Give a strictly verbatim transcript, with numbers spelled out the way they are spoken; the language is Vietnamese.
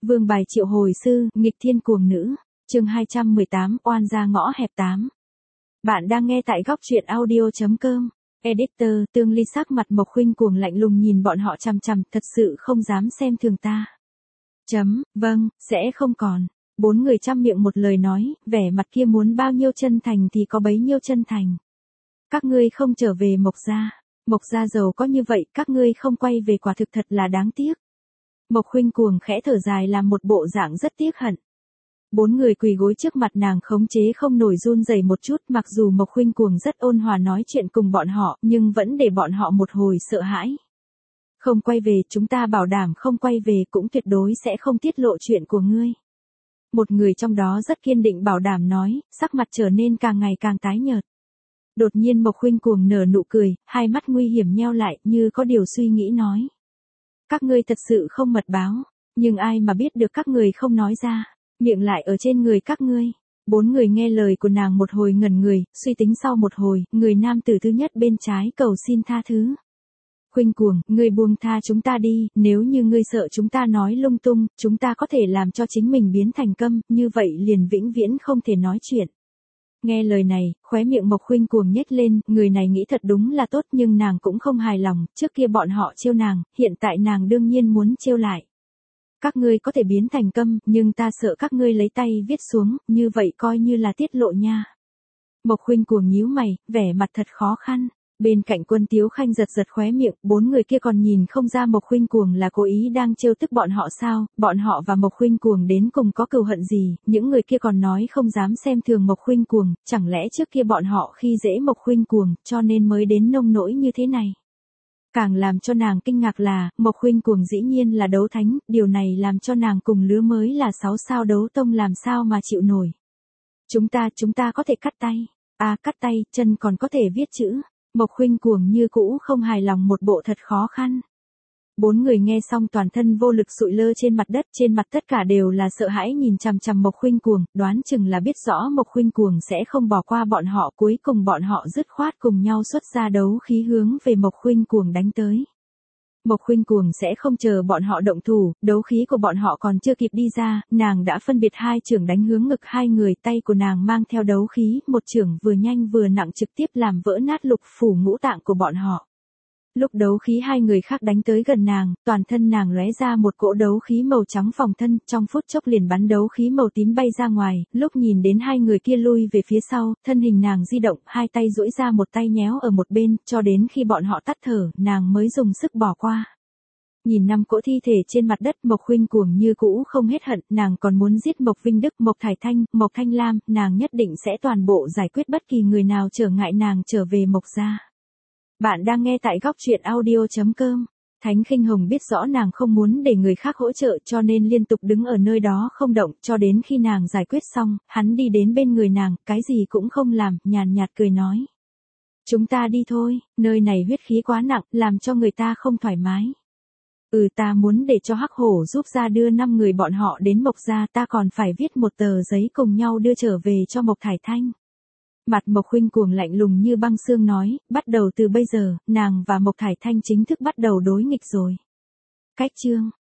Vương bài triệu hồi sư, nghịch thiên cuồng nữ. Chương hai trăm mười tám, oan gia ngõ hẹp tám. Bạn đang nghe tại góc truyện audio chấm com. Editor, Tương Ly sắc mặt Mộc Khuynh cuồng lạnh lùng nhìn bọn họ chằm chằm, thật sự không dám xem thường ta. Chấm, vâng, sẽ không còn. Bốn người trăm miệng một lời nói, vẻ mặt kia muốn bao nhiêu chân thành thì có bấy nhiêu chân thành. Các ngươi không trở về Mộc gia. Mộc gia giàu có như vậy, các ngươi không quay về quả thực thật là đáng tiếc. Mộc Khuynh cuồng khẽ thở dài làm một bộ dạng rất tiếc hận. Bốn người quỳ gối trước mặt nàng khống chế không nổi run rẩy một chút, mặc dù Mộc Khuynh cuồng rất ôn hòa nói chuyện cùng bọn họ, nhưng vẫn để bọn họ một hồi sợ hãi. Không quay về, chúng ta bảo đảm không quay về, cũng tuyệt đối sẽ không tiết lộ chuyện của ngươi. Một người trong đó rất kiên định bảo đảm nói, sắc mặt trở nên càng ngày càng tái nhợt. Đột nhiên Mộc Khuynh cuồng nở nụ cười, hai mắt nguy hiểm nheo lại, như có điều suy nghĩ nói. Các ngươi thật sự không mật báo, nhưng ai mà biết được các người không nói ra, miệng lại ở trên người các ngươi. Bốn người nghe lời của nàng một hồi ngẩn người, suy tính sau một hồi, người nam tử thứ nhất bên trái cầu xin tha thứ. Khuynh cuồng, ngươi buông tha chúng ta đi, nếu như ngươi sợ chúng ta nói lung tung, chúng ta có thể làm cho chính mình biến thành câm, như vậy liền vĩnh viễn không thể nói chuyện. Nghe lời này, khóe miệng Mộc Khuynh cuồng nhếch lên, người này nghĩ thật đúng là tốt nhưng nàng cũng không hài lòng, trước kia bọn họ trêu nàng, hiện tại nàng đương nhiên muốn trêu lại. Các ngươi có thể biến thành câm, nhưng ta sợ các ngươi lấy tay viết xuống, như vậy coi như là tiết lộ nha. Mộc Khuynh cuồng nhíu mày, vẻ mặt thật khó khăn. Bên cạnh Quân Tiếu Khanh giật giật khóe miệng, bốn người kia còn nhìn không ra Mộc Khuynh cuồng là cố ý đang trêu tức bọn họ sao, bọn họ và Mộc Khuynh cuồng đến cùng có cừu hận gì, những người kia còn nói không dám xem thường Mộc Khuynh cuồng, chẳng lẽ trước kia bọn họ khi dễ Mộc Khuynh cuồng, cho nên mới đến nông nỗi như thế này. Càng làm cho nàng kinh ngạc là, Mộc Khuynh cuồng dĩ nhiên là đấu thánh, điều này làm cho nàng cùng lứa mới là sáu sao đấu tông làm sao mà chịu nổi. Chúng ta, chúng ta có thể cắt tay, à cắt tay, chân còn có thể viết chữ. Mộc Khuynh cuồng như cũ không hài lòng một bộ thật khó khăn. Bốn người nghe xong toàn thân vô lực sụi lơ trên mặt đất, trên mặt tất cả đều là sợ hãi nhìn chằm chằm Mộc Khuynh cuồng, đoán chừng là biết rõ Mộc Khuynh cuồng sẽ không bỏ qua bọn họ, cuối cùng bọn họ dứt khoát cùng nhau xuất ra đấu khí hướng về Mộc Khuynh cuồng đánh tới. Mộc Khuynh cuồng sẽ không chờ bọn họ động thủ, đấu khí của bọn họ còn chưa kịp đi ra, nàng đã phân biệt hai chưởng đánh hướng ngực hai người, tay của nàng mang theo đấu khí, một chưởng vừa nhanh vừa nặng trực tiếp làm vỡ nát lục phủ ngũ tạng của bọn họ. Lúc đấu khí hai người khác đánh tới gần nàng, toàn thân nàng lóe ra một cỗ đấu khí màu trắng phòng thân, trong phút chốc liền bắn đấu khí màu tím bay ra ngoài, lúc nhìn đến hai người kia lui về phía sau, thân hình nàng di động, hai tay duỗi ra một tay nhéo ở một bên, cho đến khi bọn họ tắt thở, nàng mới dùng sức bỏ qua. Nhìn năm cỗ thi thể trên mặt đất, Mộc Khuynh cuồng như cũ không hết hận, nàng còn muốn giết Mộc Vinh Đức, Mộc Thải Thanh, Mộc Thanh Lam, nàng nhất định sẽ toàn bộ giải quyết bất kỳ người nào trở ngại nàng trở về Mộc gia. Bạn đang nghe tại góc truyện audio chấm com. Thánh Khinh Hồng biết rõ nàng không muốn để người khác hỗ trợ cho nên liên tục đứng ở nơi đó không động, cho đến khi nàng giải quyết xong, hắn đi đến bên người nàng, cái gì cũng không làm, nhàn nhạt cười nói. Chúng ta đi thôi, nơi này huyết khí quá nặng, làm cho người ta không thoải mái. Ừ, ta muốn để cho Hắc Hổ giúp ra đưa năm người bọn họ đến Mộc gia, ta còn phải viết một tờ giấy cùng nhau đưa trở về cho Mộc Thải Thanh. Mặt Mộc Khuynh cuồng lạnh lùng như băng xương nói, bắt đầu từ bây giờ, nàng và Mộc Thải Thanh chính thức bắt đầu đối nghịch rồi. Cách chương